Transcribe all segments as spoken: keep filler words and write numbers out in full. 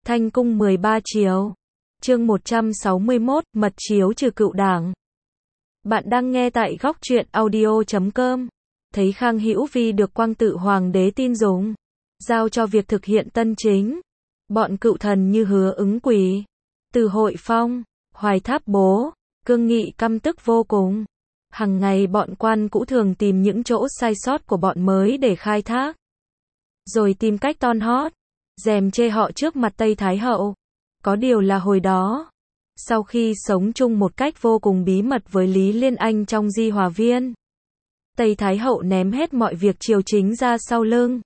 Thanh cung mười ba chiếu. Chương một trăm sáu mươi mốt, mật chiếu trừ cựu đảng. Bạn đang nghe tại góc truyện audio chấm com. Thấy Khang Hữu Vi được Quang Tự Hoàng đế tin dùng, giao cho việc thực hiện tân chính. Bọn cựu thần như Hứa Ứng Quỳ, Từ Hội Phong, Hoài Tháp Bố, Cương Nghị căm tức vô cùng. Hằng ngày bọn quan cũ thường tìm những chỗ sai sót của bọn mới để khai thác, rồi tìm cách ton hót, dèm chê họ trước mặt Tây Thái Hậu. Có điều là hồi đó, sau khi sống chung một cách vô cùng bí mật với Lý Liên Anh trong Di Hòa Viên, Tây Thái Hậu ném hết mọi việc triều chính ra sau lưng,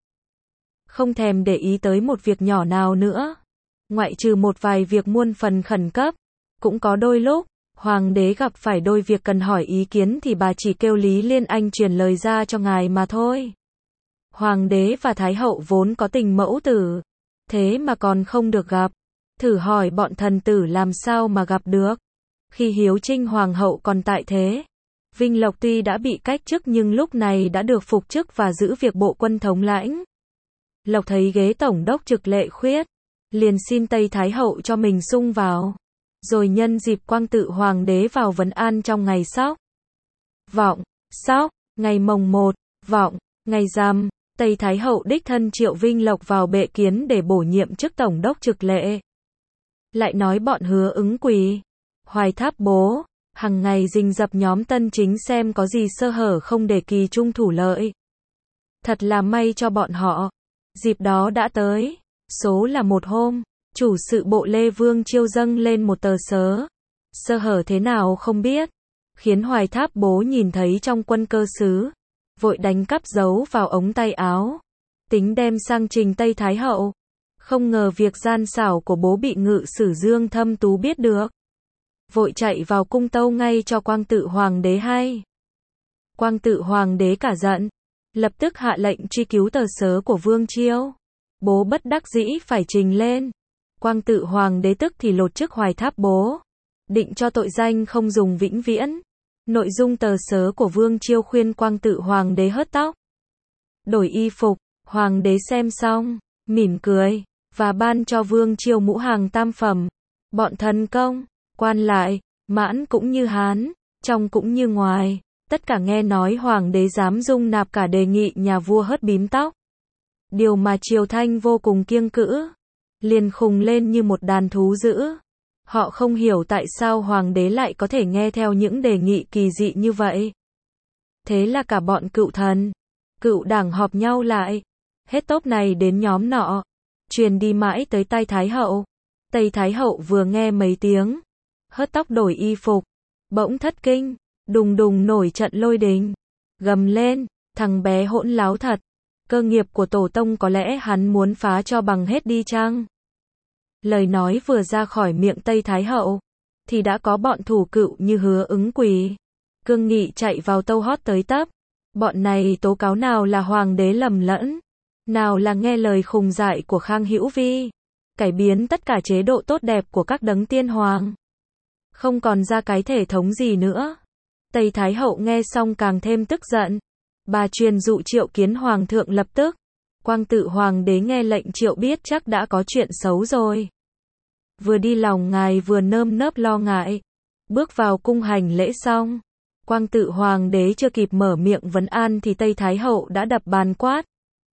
không thèm để ý tới một việc nhỏ nào nữa, ngoại trừ một vài việc muôn phần khẩn cấp. Cũng có đôi lúc, Hoàng đế gặp phải đôi việc cần hỏi ý kiến thì bà chỉ kêu Lý Liên Anh truyền lời ra cho ngài mà thôi. Hoàng đế và Thái Hậu vốn có tình mẫu tử, thế mà còn không được gặp. Thử hỏi bọn thần tử làm sao mà gặp được. Khi Hiếu Trinh Hoàng hậu còn tại thế, Vinh Lộc tuy đã bị cách chức nhưng lúc này đã được phục chức và giữ việc bộ quân thống lãnh. Lộc thấy ghế tổng đốc trực lệ khuyết, liền xin Tây Thái Hậu cho mình sung vào, rồi nhân dịp Quang Tự Hoàng đế vào vấn an trong ngày Sóc, Vọng, Sóc, ngày mồng một, Vọng, ngày Rằm, Tây Thái Hậu đích thân triệu Vinh Lộc vào bệ kiến để bổ nhiệm chức tổng đốc trực lệ. Lại nói bọn Hứa Ứng Quỳ, Hoài Tháp Bố, hằng ngày rình rập nhóm tân chính xem có gì sơ hở không để kỳ trung thủ lợi. Thật là may cho bọn họ, dịp đó đã tới. Số là một hôm, chủ sự bộ Lê Vương Chiêu dâng lên một tờ sớ, sơ hở thế nào không biết, khiến Hoài Tháp Bố nhìn thấy trong quân cơ sứ, vội đánh cắp giấu vào ống tay áo, tính đem sang trình Tây Thái Hậu. Không ngờ việc gian xảo của bố bị ngự sử Dương Thâm Tú biết được, vội chạy vào cung tâu ngay cho Quang Tự Hoàng đế hay. Quang Tự Hoàng đế cả giận, lập tức hạ lệnh truy cứu tờ sớ của Vương Chiêu. Bố bất đắc dĩ phải trình lên. Quang Tự Hoàng đế tức thì lột chức Hoài Tháp Bố, định cho tội danh không dùng vĩnh viễn. Nội dung tờ sớ của Vương Chiêu khuyên Quang Tự Hoàng đế hớt tóc, đổi y phục. Hoàng đế xem xong, mỉm cười, và ban cho Vương Chiêu mũ hàng tam phẩm. Bọn thần công, quan lại, mãn cũng như Hán, trong cũng như ngoài, tất cả nghe nói Hoàng đế dám dung nạp cả đề nghị nhà vua hớt bím tóc. Điều mà triều Thanh vô cùng kiêng cữ, liền khùng lên như một đàn thú dữ. Họ không hiểu tại sao Hoàng đế lại có thể nghe theo những đề nghị kỳ dị như vậy. Thế là cả bọn cựu thần, cựu đảng họp nhau lại, hết tốp này đến nhóm nọ, truyền đi mãi tới tai Thái Hậu. Tây Thái Hậu vừa nghe mấy tiếng hớt tóc đổi y phục, bỗng thất kinh, đùng đùng nổi trận lôi đình, gầm lên, thằng bé hỗn láo thật, cơ nghiệp của tổ tông có lẽ hắn muốn phá cho bằng hết đi chăng? Lời nói vừa ra khỏi miệng Tây Thái Hậu, thì đã có bọn thủ cựu như Hứa Ứng Quỳ, Cương Nghị chạy vào tâu hót tới tấp. Bọn này tố cáo nào là Hoàng đế lầm lẫn, nào là nghe lời khùng dại của Khang Hữu Vi, cải biến tất cả chế độ tốt đẹp của các đấng tiên hoàng, không còn ra cái thể thống gì nữa. Tây Thái Hậu nghe xong càng thêm tức giận, bà truyền dụ triệu kiến Hoàng thượng lập tức. Quang Tự Hoàng đế nghe lệnh triệu biết chắc đã có chuyện xấu rồi, vừa đi lòng ngài vừa nơm nớp lo ngại, bước vào cung hành lễ xong. Quang Tự Hoàng đế chưa kịp mở miệng vấn an thì Tây Thái Hậu đã đập bàn quát: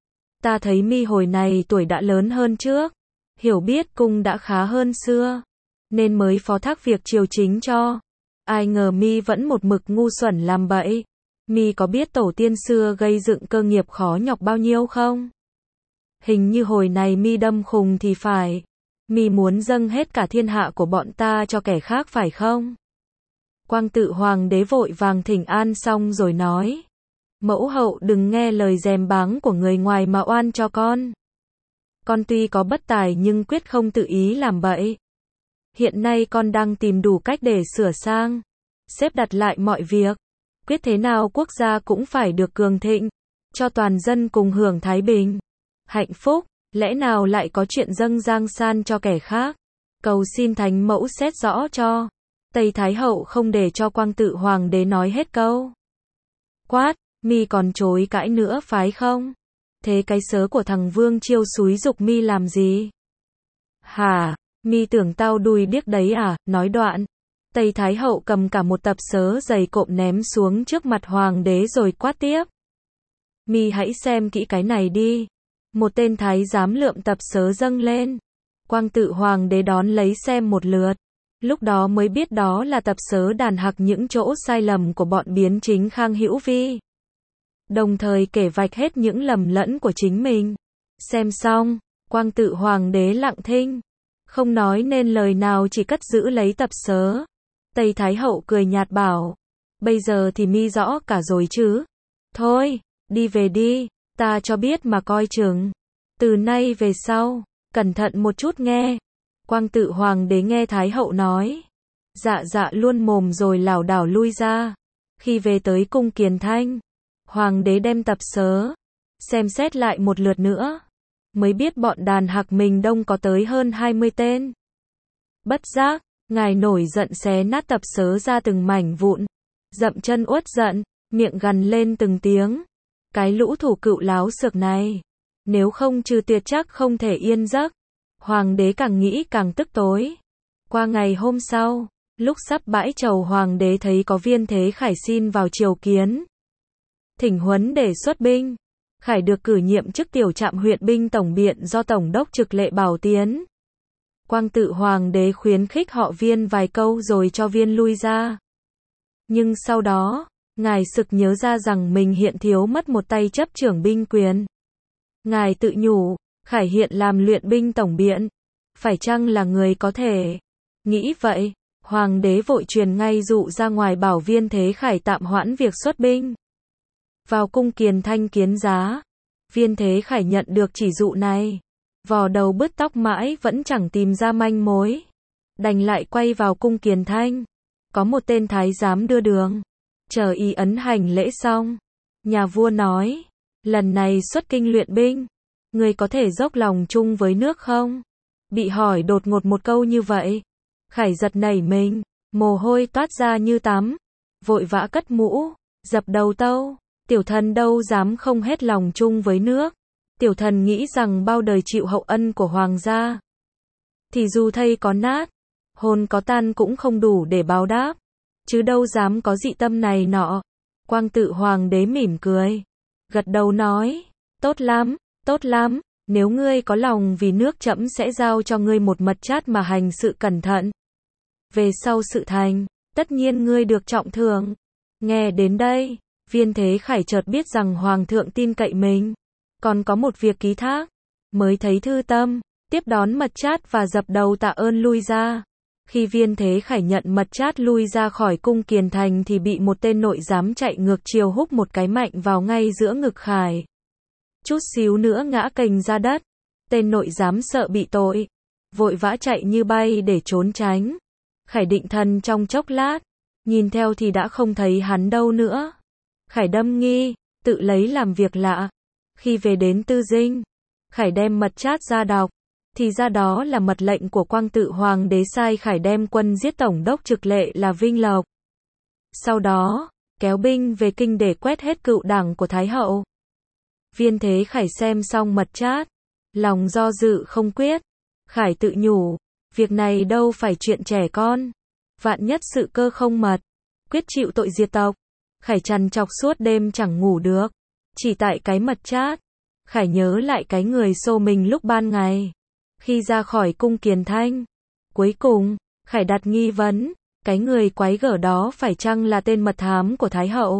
Ta thấy mi hồi này tuổi đã lớn hơn trước, hiểu biết cung đã khá hơn xưa, nên mới phó thác việc triều chính cho. Ai ngờ mi vẫn một mực ngu xuẩn làm bậy. Mi có biết tổ tiên xưa gây dựng cơ nghiệp khó nhọc bao nhiêu không? Hình như hồi này mi đâm khùng thì phải. Mi muốn dâng hết cả thiên hạ của bọn ta cho kẻ khác phải không? Quang Tự Hoàng đế vội vàng thỉnh an xong rồi nói: Mẫu hậu đừng nghe lời dèm báng của người ngoài mà oan cho con. Con tuy có bất tài nhưng quyết không tự ý làm bậy. Hiện nay con đang tìm đủ cách để sửa sang, xếp đặt lại mọi việc, quyết thế nào quốc gia cũng phải được cường thịnh, cho toàn dân cùng hưởng thái bình, hạnh phúc, lẽ nào lại có chuyện dâng giang san cho kẻ khác. Cầu xin Thánh Mẫu xét rõ cho. Tây Thái Hậu không để cho Quang Tự Hoàng đế nói hết câu. Quát, mi còn chối cãi nữa phái không? Thế cái sớ của thằng Vương Chiêu xúi giục mi làm gì? Hả, mi tưởng tao đùi điếc đấy à, nói đoạn. Tây Thái Hậu cầm cả một tập sớ dày cộm ném xuống trước mặt hoàng đế rồi quát tiếp. Mi hãy xem kỹ cái này đi. Một tên thái giám lượm tập sớ dâng lên. Quang tự hoàng đế đón lấy xem một lượt. Lúc đó mới biết đó là tập sớ đàn hặc những chỗ sai lầm của bọn biến chính Khang Hữu Vi. Đồng thời kể vạch hết những lầm lẫn của chính mình. Xem xong, quang tự hoàng đế lặng thinh. Không nói nên lời nào, chỉ cất giữ lấy tập sớ. Tây Thái Hậu cười nhạt bảo. Bây giờ thì mi rõ cả rồi chứ. Thôi, đi về đi, ta cho biết mà coi chừng. Từ nay về sau, cẩn thận một chút nghe. Quang tự hoàng đế nghe Thái Hậu nói. Dạ dạ luôn mồm rồi lảo đảo lui ra. Khi về tới cung Kiền Thanh, hoàng đế đem tập sớ, xem xét lại một lượt nữa. Mới biết bọn đàn hặc mình đông có tới hơn hai mươi tên. Bất giác, ngài nổi giận xé nát tập sớ ra từng mảnh vụn. Dậm chân uất giận, miệng gằn lên từng tiếng. Cái lũ thủ cựu láo xược này, nếu không trừ tuyệt chắc không thể yên giấc. Hoàng đế càng nghĩ càng tức tối. Qua ngày hôm sau, lúc sắp bãi chầu, hoàng đế thấy có Viên Thế Khải xin vào triều kiến. Thỉnh huấn để xuất binh. Khải được cử nhiệm chức tiểu trạm huyện binh tổng biện do tổng đốc Trực Lệ bảo tiến. Quang tự hoàng đế khuyến khích họ Viên vài câu rồi cho Viên lui ra. Nhưng sau đó, ngài sực nhớ ra rằng mình hiện thiếu mất một tay chấp trưởng binh quyền. Ngài tự nhủ, Khải hiện làm luyện binh tổng biện, phải chăng là người có thể? Nghĩ vậy, hoàng đế vội truyền ngay dụ ra ngoài bảo Viên Thế Khải tạm hoãn việc xuất binh. Vào cung Kiền Thanh kiến giá, Viên Thế Khải nhận được chỉ dụ này, vò đầu bứt tóc mãi vẫn chẳng tìm ra manh mối. Đành lại quay vào cung Kiền Thanh. Có một tên thái giám đưa đường. Chờ y ấn hành lễ xong, nhà vua nói, lần này xuất kinh luyện binh, người có thể dốc lòng chung với nước không? Bị hỏi đột ngột một câu như vậy, Khải giật nảy mình, mồ hôi toát ra như tắm, vội vã cất mũ, dập đầu tâu, tiểu thần đâu dám không hết lòng chung với nước. Tiểu thần nghĩ rằng bao đời chịu hậu ân của hoàng gia, thì dù thây có nát, hồn có tan cũng không đủ để báo đáp, chứ đâu dám có dị tâm này nọ. Quang tự hoàng đế mỉm cười, gật đầu nói, tốt lắm, tốt lắm, nếu ngươi có lòng vì nước trẫm sẽ giao cho ngươi một mật chát mà hành sự cẩn thận. Về sau sự thành, tất nhiên ngươi được trọng thưởng. Nghe đến đây, Viên Thế Khải chợt biết rằng hoàng thượng tin cậy mình, còn có một việc ký thác, mới thấy thư tâm, tiếp đón mật chát và dập đầu tạ ơn lui ra. Khi Viên Thế Khải nhận mật chát lui ra khỏi cung Kiền Thành thì bị một tên nội giám chạy ngược chiều húc một cái mạnh vào ngay giữa ngực Khải. Chút xíu nữa ngã cành ra đất. Tên nội giám sợ bị tội, vội vã chạy như bay để trốn tránh. Khải định thần trong chốc lát, nhìn theo thì đã không thấy hắn đâu nữa. Khải đâm nghi, tự lấy làm việc lạ. Khi về đến Tư Dinh, Khải đem mật chát ra đọc, thì ra đó là mật lệnh của Quang tự hoàng đế sai Khải đem quân giết tổng đốc Trực Lệ là Vinh Lộc. Sau đó, kéo binh về kinh để quét hết cựu đảng của Thái Hậu. Viên Thế Khải xem xong mật chát, lòng do dự không quyết. Khải tự nhủ, việc này đâu phải chuyện trẻ con, vạn nhất sự cơ không mật, quyết chịu tội diệt tộc. Khải trằn trọc suốt đêm chẳng ngủ được, chỉ tại cái mật chát. Khải nhớ lại cái người xô mình lúc ban ngày, khi ra khỏi cung Kiền Thanh. Cuối cùng, Khải đặt nghi vấn, cái người quái gở đó phải chăng là tên mật thám của Thái Hậu?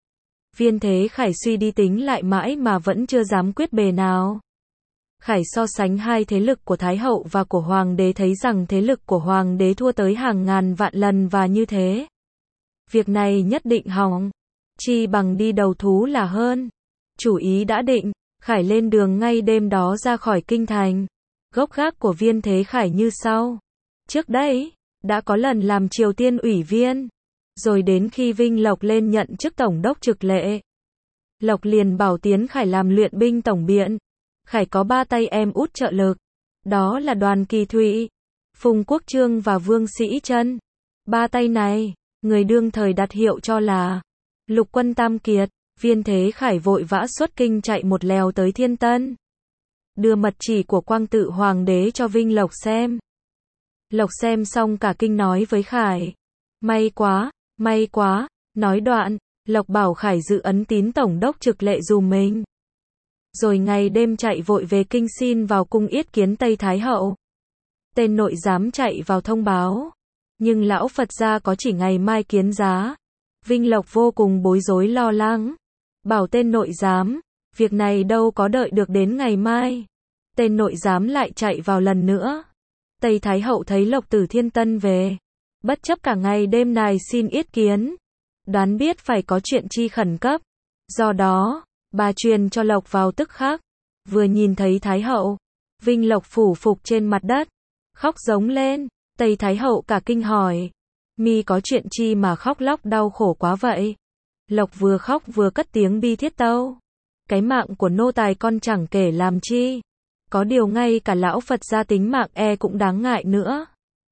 Viên Thế Khải suy đi tính lại mãi mà vẫn chưa dám quyết bề nào. Khải so sánh hai thế lực của Thái Hậu và của Hoàng đế, thấy rằng thế lực của Hoàng đế thua tới hàng ngàn vạn lần, và như thế, việc này nhất định hỏng, chi bằng đi đầu thú là hơn. Chủ ý đã định, Khải lên đường ngay đêm đó ra khỏi kinh thành. Gốc gác của Viên Thế Khải như sau. Trước đây, đã có lần làm Triều Tiên ủy viên, rồi đến khi Vinh Lộc lên nhận chức tổng đốc Trực Lệ, Lộc liền bảo tiến Khải làm luyện binh tổng biện. Khải có ba tay em út trợ lực, đó là Đoàn Kỳ Thụy, Phùng Quốc Trương và Vương Sĩ Trân. Ba tay này, người đương thời đặt hiệu cho là Lục Quân Tam Kiệt. Viên Thế Khải vội vã xuất kinh chạy một lèo tới Thiên Tân. đưa mật chỉ của Quang Tự Hoàng đế cho Vinh Lộc xem. Lộc xem xong cả kinh nói với Khải. May quá, may quá, nói đoạn, Lộc bảo Khải dự ấn tín tổng đốc trực lệ dùm mình. Rồi ngày đêm chạy vội về kinh xin vào cung yết kiến Tây Thái Hậu. Tên nội giám chạy vào thông báo. Nhưng lão Phật gia có chỉ ngày mai kiến giá. Vinh Lộc vô cùng bối rối lo lắng. Bảo tên nội giám, việc này đâu có đợi được đến ngày mai. Tên nội giám lại chạy vào lần nữa. Tây Thái Hậu thấy Lộc từ Thiên Tân về. Bất chấp cả ngày đêm này xin yết kiến. Đoán biết phải có chuyện chi khẩn cấp. Do đó, bà truyền cho Lộc vào tức khắc. Vừa nhìn thấy Thái Hậu, Vinh Lộc phủ phục trên mặt đất. Khóc giống lên. Tây Thái Hậu cả kinh hỏi. Mi có chuyện chi mà khóc lóc đau khổ quá vậy? Lộc vừa khóc vừa cất tiếng bi thiết tâu. Cái mạng của nô tài con chẳng kể làm chi. Có điều ngay cả lão Phật gia tính mạng e cũng đáng ngại nữa.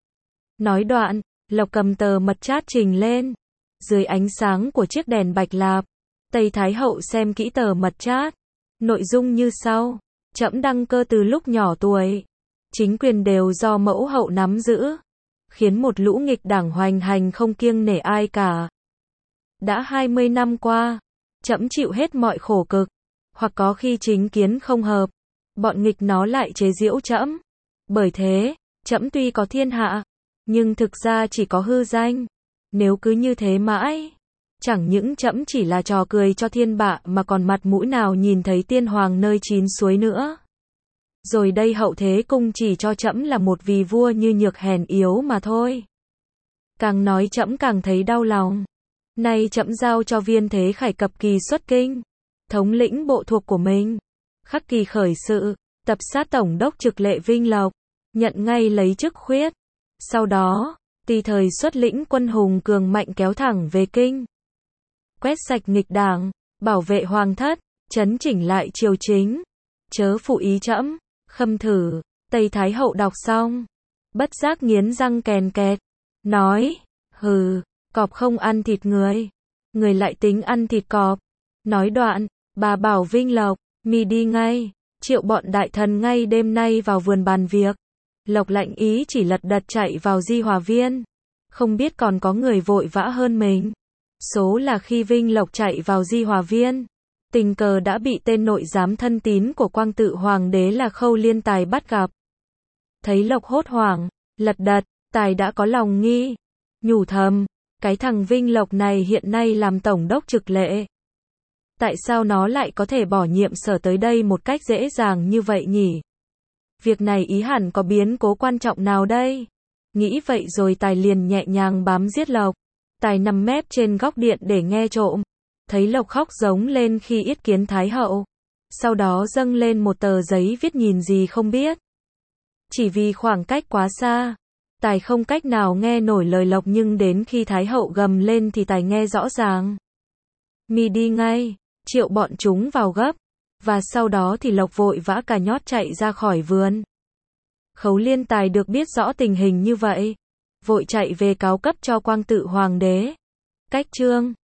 Nói đoạn, Lộc cầm tờ mật chát trình lên. Dưới ánh sáng của chiếc đèn bạch lạp, Tây Thái Hậu xem kỹ tờ mật chát. Nội dung như sau. Trẫm đăng cơ từ lúc nhỏ tuổi. Chính quyền đều do mẫu hậu nắm giữ. Khiến một lũ nghịch đảng hoành hành không kiêng nể ai cả. Đã hai mươi năm qua, trẫm chịu hết mọi khổ cực. Hoặc có khi chính kiến không hợp, bọn nghịch nó lại chế giễu trẫm. Bởi thế, trẫm tuy có thiên hạ, nhưng thực ra chỉ có hư danh. Nếu cứ như thế mãi, chẳng những trẫm chỉ là trò cười cho thiên bạ mà còn mặt mũi nào nhìn thấy tiên hoàng nơi chín suối nữa. Rồi đây hậu thế cung chỉ cho trẫm là một vì vua như nhược hèn yếu mà thôi. Càng nói trẫm càng thấy đau lòng. Nay trẫm giao cho Viên Thế Khải cập kỳ xuất kinh, thống lĩnh bộ thuộc của mình. Khắc kỳ khởi sự, tập sát tổng đốc trực lệ Vinh Lộc, nhận ngay lấy chức khuyết. Sau đó, tùy thời xuất lĩnh quân hùng cường mạnh kéo thẳng về kinh. Quét sạch nghịch đảng, bảo vệ hoàng thất, chấn chỉnh lại triều chính. Chớ phụ ý trẫm. Khâm thử. Tây Thái Hậu đọc xong, bất giác nghiến răng kèn kẹt, nói, hừ, cọp không ăn thịt người, người lại tính ăn thịt cọp. Nói đoạn, bà bảo Vinh Lộc, mi đi ngay, triệu bọn đại thần ngay đêm nay vào vườn bàn việc. Lộc lạnh ý chỉ lật đật chạy vào Di Hòa Viên, không biết còn có người vội vã hơn mình. Số là khi Vinh Lộc chạy vào Di Hòa Viên, tình cờ đã bị tên nội giám thân tín của Quang Tự Hoàng đế là Khâu Liên Tài bắt gặp. Thấy Lộc hốt hoảng, lật đật, Tài đã có lòng nghi, nhủ thầm, cái thằng Vinh Lộc này hiện nay làm tổng đốc trực lệ. Tại sao nó lại có thể bỏ nhiệm sở tới đây một cách dễ dàng như vậy nhỉ? Việc này ý hẳn có biến cố quan trọng nào đây? Nghĩ vậy rồi Tài liền nhẹ nhàng bám giết Lộc. Tài nằm mép trên góc điện để nghe trộm. Thấy Lộc khóc giống lên khi yết kiến Thái Hậu. Sau đó dâng lên một tờ giấy viết nhìn gì không biết. Chỉ vì khoảng cách quá xa, Tài không cách nào nghe nổi lời Lộc, nhưng đến khi Thái Hậu gầm lên thì Tài nghe rõ ràng. Mi đi ngay, triệu bọn chúng vào gấp. Và sau đó thì Lộc vội vã cả nhót chạy ra khỏi vườn. Khấu Liên Tài được biết rõ tình hình như vậy, vội chạy về cáo cấp cho Quang Tự Hoàng đế. Cách chương